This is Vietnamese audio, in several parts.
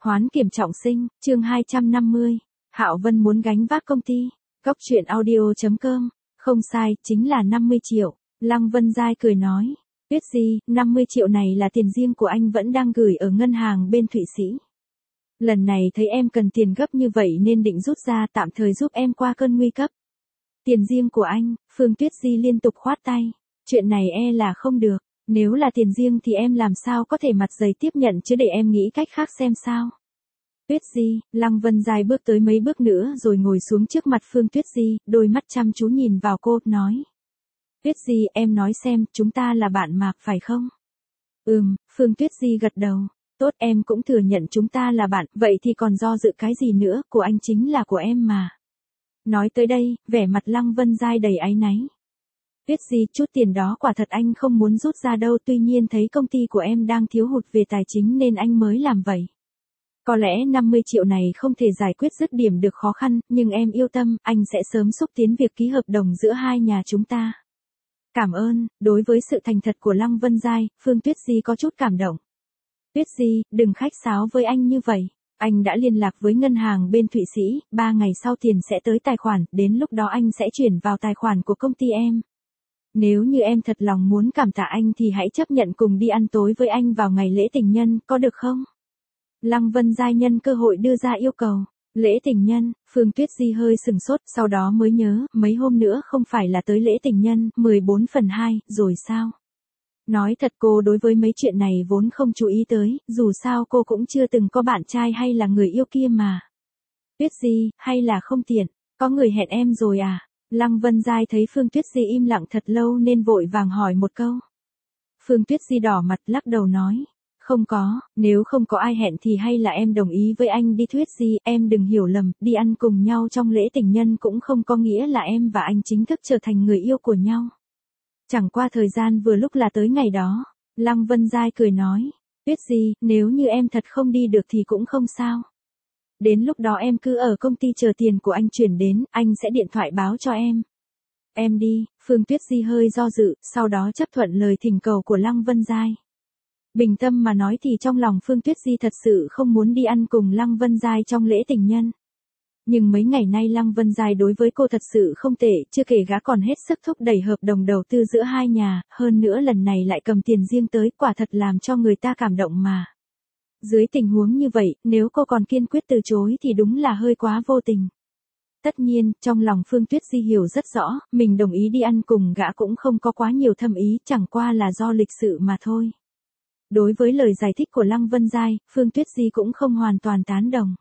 Hoán kiểm trọng sinh, chương 250. Hạo Vân muốn gánh vác công ty. Cốc truyện audio.com. Không sai, chính là 50 triệu. Lăng Vân Giai cười nói. Tuyết Di, 50 triệu này là tiền riêng của anh vẫn đang gửi ở ngân hàng bên Thụy Sĩ. Lần này thấy em cần tiền gấp như vậy nên định rút ra tạm thời giúp em qua cơn nguy cấp. Tiền riêng của anh, Phương Tuyết Di liên tục khoát tay. Chuyện này là không được. Nếu là tiền riêng thì em làm sao có thể mặt dày tiếp nhận chứ, để em nghĩ cách khác xem sao. Tuyết Di, Lăng Vân Giai bước tới mấy bước nữa rồi ngồi xuống trước mặt Phương Tuyết Di, đôi mắt chăm chú nhìn vào cô, nói. Tuyết Di, em nói xem, chúng ta là bạn mà, phải không? Phương Tuyết Di gật đầu. Tốt, em cũng thừa nhận chúng ta là bạn, vậy thì còn do dự cái gì nữa, của anh chính là của em mà. Nói tới đây, vẻ mặt Lăng Vân Giai đầy áy náy. Tuyết Di, chút tiền đó quả thật anh không muốn rút ra đâu, tuy nhiên thấy công ty của em đang thiếu hụt về tài chính nên anh mới làm vậy. Có lẽ 50 triệu này không thể giải quyết dứt điểm được khó khăn, nhưng em yêu tâm, anh sẽ sớm xúc tiến việc ký hợp đồng giữa hai nhà chúng ta. Cảm ơn. Đối với sự thành thật của Lăng Vân Giai, Phương Tuyết Di có chút cảm động. Tuyết Di, đừng khách sáo với anh như vậy. Anh đã liên lạc với ngân hàng bên Thụy Sĩ, 3 ngày sau tiền sẽ tới tài khoản, đến lúc đó anh sẽ chuyển vào tài khoản của công ty em. Nếu như em thật lòng muốn cảm tạ anh thì hãy chấp nhận cùng đi ăn tối với anh vào ngày lễ tình nhân, có được không? Lăng Vân Giai nhân cơ hội đưa ra yêu cầu. Lễ tình nhân, Phương Tuyết Di hơi sừng sốt, sau đó mới nhớ, mấy hôm nữa không phải là tới lễ tình nhân, 14/2, rồi sao? Nói thật cô đối với mấy chuyện này vốn không chú ý tới, dù sao cô cũng chưa từng có bạn trai hay là người yêu kia mà. Tuyết Di, hay là không tiện, có người hẹn em rồi à? Lăng Vân Giai thấy Phương Tuyết Di im lặng thật lâu nên vội vàng hỏi một câu. Phương Tuyết Di đỏ mặt lắc đầu nói. Không có, nếu không có ai hẹn thì hay là em đồng ý với anh đi. Tuyết Di, em đừng hiểu lầm, đi ăn cùng nhau trong lễ tình nhân cũng không có nghĩa là em và anh chính thức trở thành người yêu của nhau. Chẳng qua thời gian vừa lúc là tới ngày đó. Lăng Vân Giai cười nói. Tuyết Di, nếu như em thật không đi được thì cũng không sao. Đến lúc đó em cứ ở công ty chờ tiền của anh chuyển đến, anh sẽ điện thoại báo cho em. Em đi. Phương Tuyết Di hơi do dự, sau đó chấp thuận lời thỉnh cầu của Lăng Vân Giai. Bình tâm mà nói thì trong lòng Phương Tuyết Di thật sự không muốn đi ăn cùng Lăng Vân Giai trong lễ tình nhân. Nhưng mấy ngày nay Lăng Vân Giai đối với cô thật sự không tệ, chưa kể gã còn hết sức thúc đẩy hợp đồng đầu tư giữa hai nhà, hơn nữa lần này lại cầm tiền riêng tới, quả thật làm cho người ta cảm động mà. Dưới tình huống như vậy, nếu cô còn kiên quyết từ chối thì đúng là hơi quá vô tình. Tất nhiên, trong lòng Phương Tuyết Di hiểu rất rõ, mình đồng ý đi ăn cùng gã cũng không có quá nhiều thâm ý, chẳng qua là do lịch sự mà thôi. Đối với lời giải thích của Lăng Vân Giai, Phương Tuyết Di cũng không hoàn toàn tán đồng.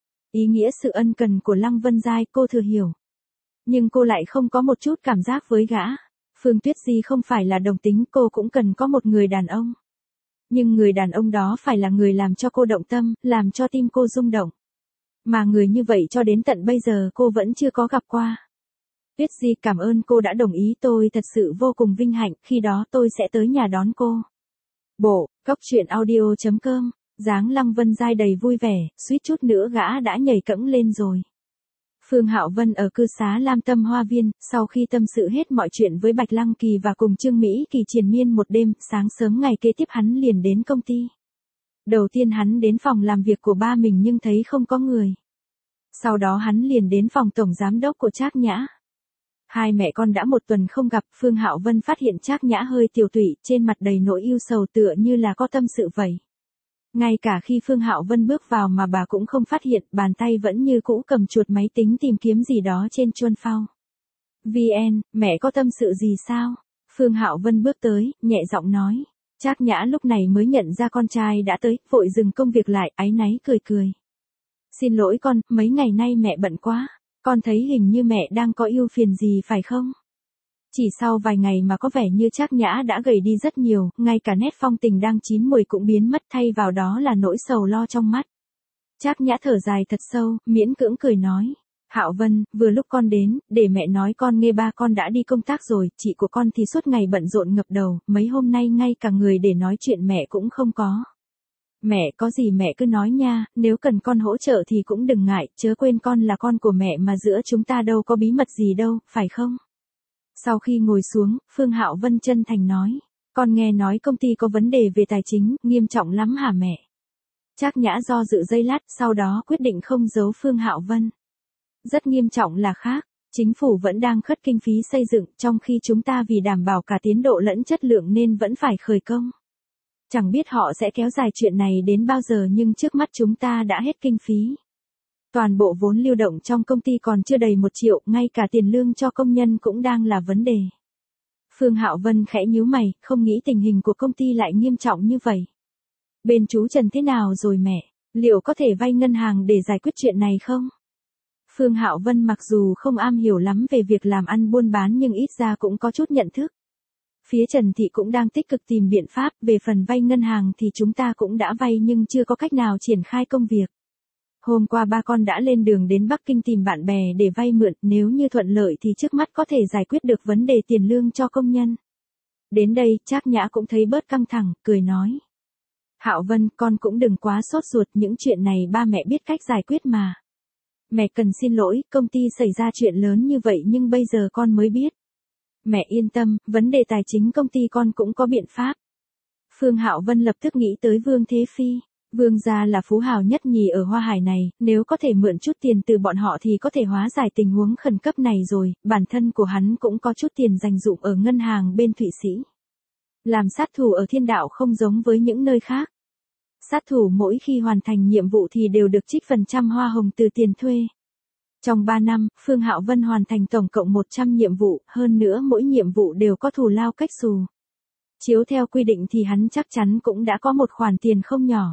Ý nghĩa sự ân cần của Lăng Vân Giai cô thừa hiểu. Nhưng cô lại không có một chút cảm giác với gã. Phương Tuyết Di không phải là đồng tính, cô cũng cần có một người đàn ông. Nhưng người đàn ông đó phải là người làm cho cô động tâm, làm cho tim cô rung động. Mà người như vậy cho đến tận bây giờ cô vẫn chưa có gặp qua. Tuyết Di, cảm ơn cô đã đồng ý, tôi thật sự vô cùng vinh hạnh, khi đó tôi sẽ tới nhà đón cô. Bộ, cốc truyện audio.com. Dáng Lăng Vân Giai đầy vui vẻ, suýt chút nữa gã đã nhảy cẫng lên rồi. Phương Hạo Vân ở cư xá Lam Tâm Hoa Viên, sau khi tâm sự hết mọi chuyện với Bạch Lăng Kỳ và cùng Trương Mỹ Kỳ triền miên một đêm, sáng sớm ngày kế tiếp hắn liền đến công ty. Đầu tiên hắn đến phòng làm việc của ba mình nhưng thấy không có người. Sau đó hắn liền đến phòng tổng giám đốc của Trác Nhã. Hai mẹ con đã một tuần không gặp, Phương Hạo Vân phát hiện Trác Nhã hơi tiều tụy, trên mặt đầy nỗi ưu sầu tựa như là có tâm sự vậy. Ngay cả khi Phương Hạo Vân bước vào mà bà cũng không phát hiện, bàn tay vẫn như cũ cầm chuột máy tính tìm kiếm gì đó trên chuông phao. VN, mẹ có tâm sự gì sao? Phương Hạo Vân bước tới, nhẹ giọng nói. Trác Nhã lúc này mới nhận ra con trai đã tới, vội dừng công việc lại, áy náy cười cười. Xin lỗi con, mấy ngày nay mẹ bận quá. Con thấy hình như mẹ đang có ưu phiền gì phải không? Chỉ sau vài ngày mà có vẻ như Trác Nhã đã gầy đi rất nhiều, ngay cả nét phong tình đang chín muồi cũng biến mất, thay vào đó là nỗi sầu lo trong mắt. Trác Nhã thở dài thật sâu, miễn cưỡng cười nói. Hạo Vân, vừa lúc con đến, để mẹ nói con nghe, ba con đã đi công tác rồi, chị của con thì suốt ngày bận rộn ngập đầu, mấy hôm nay ngay cả người để nói chuyện mẹ cũng không có. Mẹ có gì mẹ cứ nói nha, nếu cần con hỗ trợ thì cũng đừng ngại, chớ quên con là con của mẹ mà giữa chúng ta đâu có bí mật gì đâu, phải không? Sau khi ngồi xuống, Phương Hạo Vân chân thành nói, con nghe nói công ty có vấn đề về tài chính, nghiêm trọng lắm hả mẹ? Trác Nhã do dự giây lát, sau đó quyết định không giấu Phương Hạo Vân. Rất nghiêm trọng là khác, chính phủ vẫn đang khất kinh phí xây dựng, trong khi chúng ta vì đảm bảo cả tiến độ lẫn chất lượng nên vẫn phải khởi công. Chẳng biết họ sẽ kéo dài chuyện này đến bao giờ, nhưng trước mắt chúng ta đã hết kinh phí. Toàn bộ vốn lưu động trong công ty còn chưa đầy 1 triệu, ngay cả tiền lương cho công nhân cũng đang là vấn đề. Phương Hạo Vân khẽ nhíu mày, không nghĩ tình hình của công ty lại nghiêm trọng như vậy. Bên chú Trần thế nào rồi mẹ? Liệu có thể vay ngân hàng để giải quyết chuyện này không? Phương Hạo Vân mặc dù không am hiểu lắm về việc làm ăn buôn bán nhưng ít ra cũng có chút nhận thức. Phía Trần Thị cũng đang tích cực tìm biện pháp, về phần vay ngân hàng thì chúng ta cũng đã vay nhưng chưa có cách nào triển khai công việc. Hôm qua ba con đã lên đường đến Bắc Kinh tìm bạn bè để vay mượn, nếu như thuận lợi thì trước mắt có thể giải quyết được vấn đề tiền lương cho công nhân. Đến đây, Trác Nhã cũng thấy bớt căng thẳng, cười nói. Hạo Vân, con cũng đừng quá sốt ruột, những chuyện này ba mẹ biết cách giải quyết mà. Mẹ cần xin lỗi, công ty xảy ra chuyện lớn như vậy nhưng bây giờ con mới biết. Mẹ yên tâm, vấn đề tài chính công ty con cũng có biện pháp. Phương Hạo Vân lập tức nghĩ tới Vương Thế Phi. Vương gia là phú hào nhất nhì ở Hoa Hải này, nếu có thể mượn chút tiền từ bọn họ thì có thể hóa giải tình huống khẩn cấp này rồi, bản thân của hắn cũng có chút tiền dành dụm ở ngân hàng bên Thụy Sĩ. Làm sát thủ ở Thiên Đạo không giống với những nơi khác. Sát thủ mỗi khi hoàn thành nhiệm vụ thì đều được trích phần trăm hoa hồng từ tiền thuê. Trong 3 năm, Phương Hạo Vân hoàn thành tổng cộng 100 nhiệm vụ, hơn nữa mỗi nhiệm vụ đều có thù lao cách xù. Chiếu theo quy định thì hắn chắc chắn cũng đã có một khoản tiền không nhỏ.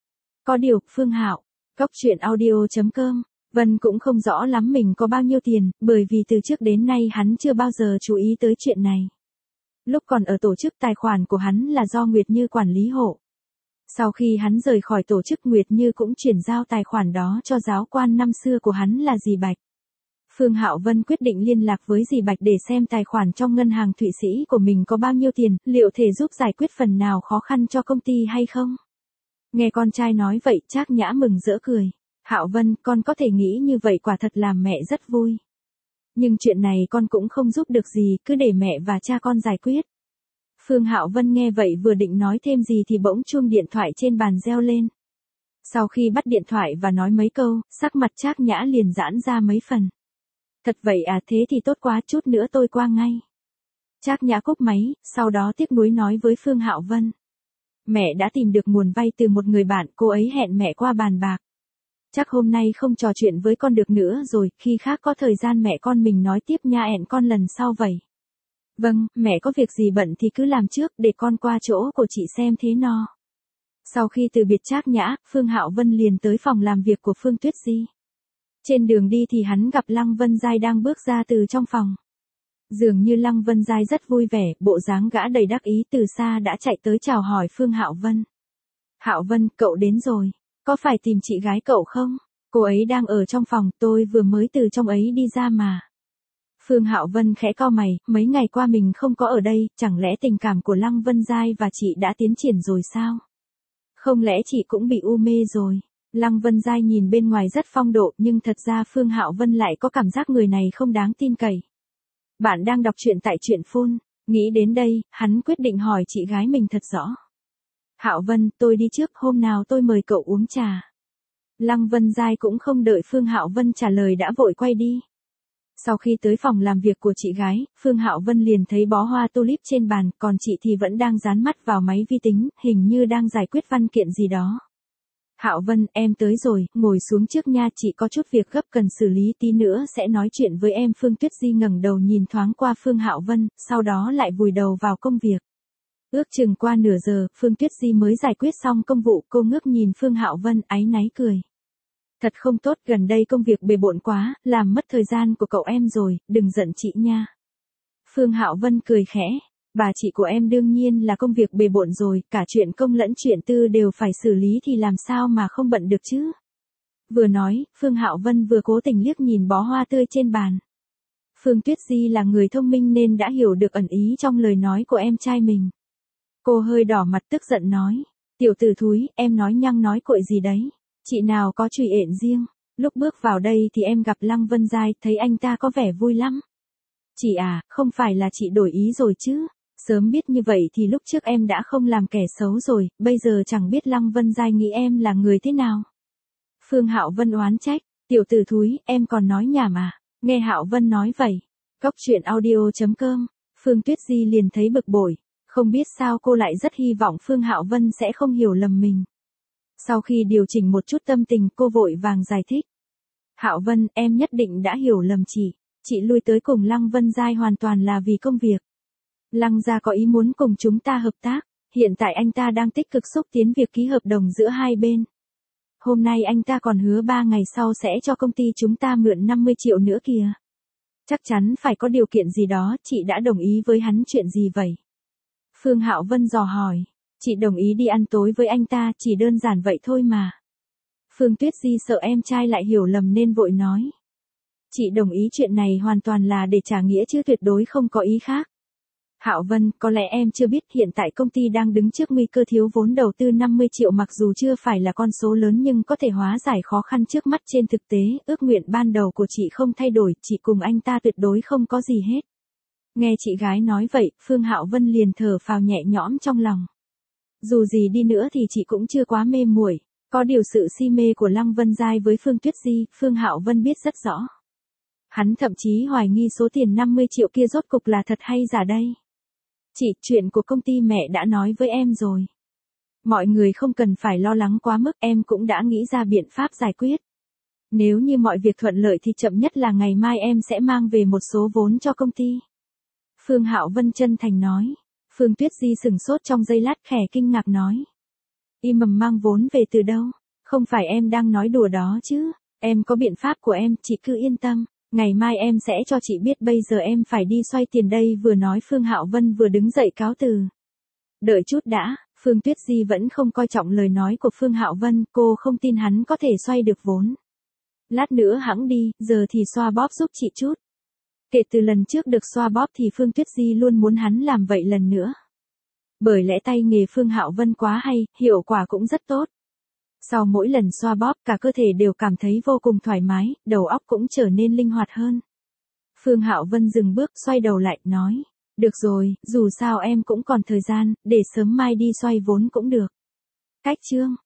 Có điều, Phương Hạo, gocchuyenaudio.com, Vân cũng không rõ lắm mình có bao nhiêu tiền, bởi vì từ trước đến nay hắn chưa bao giờ chú ý tới chuyện này. Lúc còn ở tổ chức, tài khoản của hắn là do Nguyệt Như quản lý hộ. Sau khi hắn rời khỏi tổ chức, Nguyệt Như cũng chuyển giao tài khoản đó cho giáo quan năm xưa của hắn là Dì Bạch. Phương Hạo Vân quyết định liên lạc với Dì Bạch để xem tài khoản trong ngân hàng Thụy Sĩ của mình có bao nhiêu tiền, liệu thể giúp giải quyết phần nào khó khăn cho công ty hay không. Nghe con trai nói vậy, Trác Nhã mừng rỡ cười. Hạo Vân, con có thể nghĩ như vậy quả thật làm mẹ rất vui. Nhưng chuyện này con cũng không giúp được gì, cứ để mẹ và cha con giải quyết. Phương Hạo Vân nghe vậy vừa định nói thêm gì thì bỗng chuông điện thoại trên bàn reo lên. Sau khi bắt điện thoại và nói mấy câu, sắc mặt Trác Nhã liền giãn ra mấy phần. Thật vậy à, thế thì tốt quá, chút nữa tôi qua ngay. Trác Nhã cúp máy, sau đó tiếc nuối nói với Phương Hạo Vân. Mẹ đã tìm được nguồn vay từ một người bạn, cô ấy hẹn mẹ qua bàn bạc. Chắc hôm nay không trò chuyện với con được nữa rồi, khi khác có thời gian mẹ con mình nói tiếp nha, hẹn con lần sau vậy. Vâng, mẹ có việc gì bận thì cứ làm trước, để con qua chỗ của chị xem thế no. Sau khi từ biệt Trác Nhã, Phương Hạo Vân liền tới phòng làm việc của Phương Tuyết Di. Trên đường đi thì hắn gặp Lăng Vân Giai đang bước ra từ trong phòng. Dường như Lăng Vân Giai rất vui vẻ, bộ dáng gã đầy đắc ý, từ xa đã chạy tới chào hỏi Phương Hạo Vân. Hạo Vân, cậu đến rồi, có phải tìm chị gái cậu không? Cô ấy đang ở trong phòng, tôi vừa mới từ trong ấy đi ra mà. Phương Hạo Vân khẽ cau mày, mấy ngày qua mình không có ở đây, chẳng lẽ tình cảm của Lăng Vân Giai và chị đã tiến triển rồi sao? Không lẽ chị cũng bị u mê rồi? Lăng Vân Giai nhìn bên ngoài rất phong độ, nhưng thật ra Phương Hạo Vân lại có cảm giác người này không đáng tin cậy. Bạn đang đọc truyện tại truyện Phun, nghĩ đến đây, hắn quyết định hỏi chị gái mình thật rõ. Hạo Vân, tôi đi trước, hôm nào tôi mời cậu uống trà. Lăng Vân Giai cũng không đợi Phương Hạo Vân trả lời đã vội quay đi. Sau khi tới phòng làm việc của chị gái, Phương Hạo Vân liền thấy bó hoa tulip trên bàn, còn chị thì vẫn đang dán mắt vào máy vi tính, hình như đang giải quyết văn kiện gì đó. Hạo Vân, em tới rồi, ngồi xuống trước nha, chị có chút việc gấp cần xử lý, tí nữa sẽ nói chuyện với em. Phương Tuyết Di ngẩng đầu nhìn thoáng qua Phương Hạo Vân, sau đó lại vùi đầu vào công việc. Ước chừng qua nửa giờ, Phương Tuyết Di mới giải quyết xong công vụ, cô ngước nhìn Phương Hạo Vân, áy náy cười. Thật không tốt, gần đây công việc bề bộn quá, làm mất thời gian của cậu em rồi, đừng giận chị nha. Phương Hạo Vân cười khẽ, bà chị của em đương nhiên là công việc bề bộn rồi, cả chuyện công lẫn chuyện tư đều phải xử lý thì làm sao mà không bận được chứ. Vừa nói, Phương Hạo Vân vừa cố tình liếc nhìn bó hoa tươi trên bàn. Phương Tuyết Di là người thông minh nên đã hiểu được ẩn ý trong lời nói của em trai mình. Cô hơi đỏ mặt tức giận nói, tiểu tử thúi, em nói nhăng nói cội gì đấy. Chị nào có chùy ện riêng, lúc bước vào đây thì em gặp Lăng Vân Giai, thấy anh ta có vẻ vui lắm. Chị à, không phải là chị đổi ý rồi chứ, Sớm biết như vậy thì lúc trước em đã không làm kẻ xấu rồi, bây giờ chẳng biết Lăng Vân Giai nghĩ em là người thế nào. Phương Hạo Vân oán trách, tiểu tử thúi, em còn nói nhảm à? Nghe Hạo Vân nói vậy. Cốc truyện audio.com, Phương Tuyết Di liền thấy bực bội, không biết sao cô lại rất hy vọng Phương Hạo Vân sẽ không hiểu lầm mình. Sau khi điều chỉnh một chút tâm tình, cô vội vàng giải thích. Hạo Vân, em nhất định đã hiểu lầm chị lui tới cùng Lăng Vân Giai hoàn toàn là vì công việc. Lăng gia có ý muốn cùng chúng ta hợp tác, hiện tại anh ta đang tích cực xúc tiến việc ký hợp đồng giữa hai bên. Hôm nay anh ta còn hứa 3 ngày sau sẽ cho công ty chúng ta mượn 50 triệu nữa kìa. Chắc chắn phải có điều kiện gì đó, chị đã đồng ý với hắn chuyện gì vậy? Phương Hạo Vân dò hỏi, chị đồng ý đi ăn tối với anh ta, chỉ đơn giản vậy thôi mà. Phương Tuyết Di sợ em trai lại hiểu lầm nên vội nói. Chị đồng ý chuyện này hoàn toàn là để trả nghĩa chứ tuyệt đối không có ý khác. Hạo Vân, có lẽ em chưa biết hiện tại công ty đang đứng trước nguy cơ thiếu vốn đầu tư 50 triệu, mặc dù chưa phải là con số lớn nhưng có thể hóa giải khó khăn trước mắt. Trên thực tế, ước nguyện ban đầu của chị không thay đổi, chị cùng anh ta tuyệt đối không có gì hết. Nghe chị gái nói vậy, Phương Hạo Vân liền thở phào nhẹ nhõm trong lòng. Dù gì đi nữa thì chị cũng chưa quá mê muội, có điều sự si mê của Lăng Vân Giai với Phương Tuyết Di, Phương Hạo Vân biết rất rõ. Hắn thậm chí hoài nghi số tiền 50 triệu kia rốt cục là thật hay giả đây. Chị, chuyện của công ty mẹ đã nói với em rồi. Mọi người không cần phải lo lắng quá mức, em cũng đã nghĩ ra biện pháp giải quyết. Nếu như mọi việc thuận lợi thì chậm nhất là ngày mai em sẽ mang về một số vốn cho công ty. Phương Hạo Vân chân thành nói. Phương Tuyết Di sừng sốt trong giây lát, khẽ kinh ngạc nói. Mang vốn về từ đâu? Không phải em đang nói đùa đó chứ? Em có biện pháp của em, chị cứ yên tâm. Ngày mai em sẽ cho chị biết, bây giờ em phải đi xoay tiền đây. Vừa nói Phương Hạo Vân vừa đứng dậy cáo từ. Đợi chút đã, Phương Tuyết Di vẫn không coi trọng lời nói của Phương Hạo Vân, cô không tin hắn có thể xoay được vốn. Lát nữa hẵng đi, giờ thì xoa bóp giúp chị chút. Kể từ lần trước được xoa bóp thì Phương Tuyết Di luôn muốn hắn làm vậy lần nữa. Bởi lẽ tay nghề Phương Hạo Vân quá hay, hiệu quả cũng rất tốt. Sau mỗi lần xoa bóp, cả cơ thể đều cảm thấy vô cùng thoải mái, đầu óc cũng trở nên linh hoạt hơn. Phương Hạo Vân dừng bước, xoay đầu lại, nói. Được rồi, dù sao em cũng còn thời gian, để sớm mai đi xoay vốn cũng được. Cách chương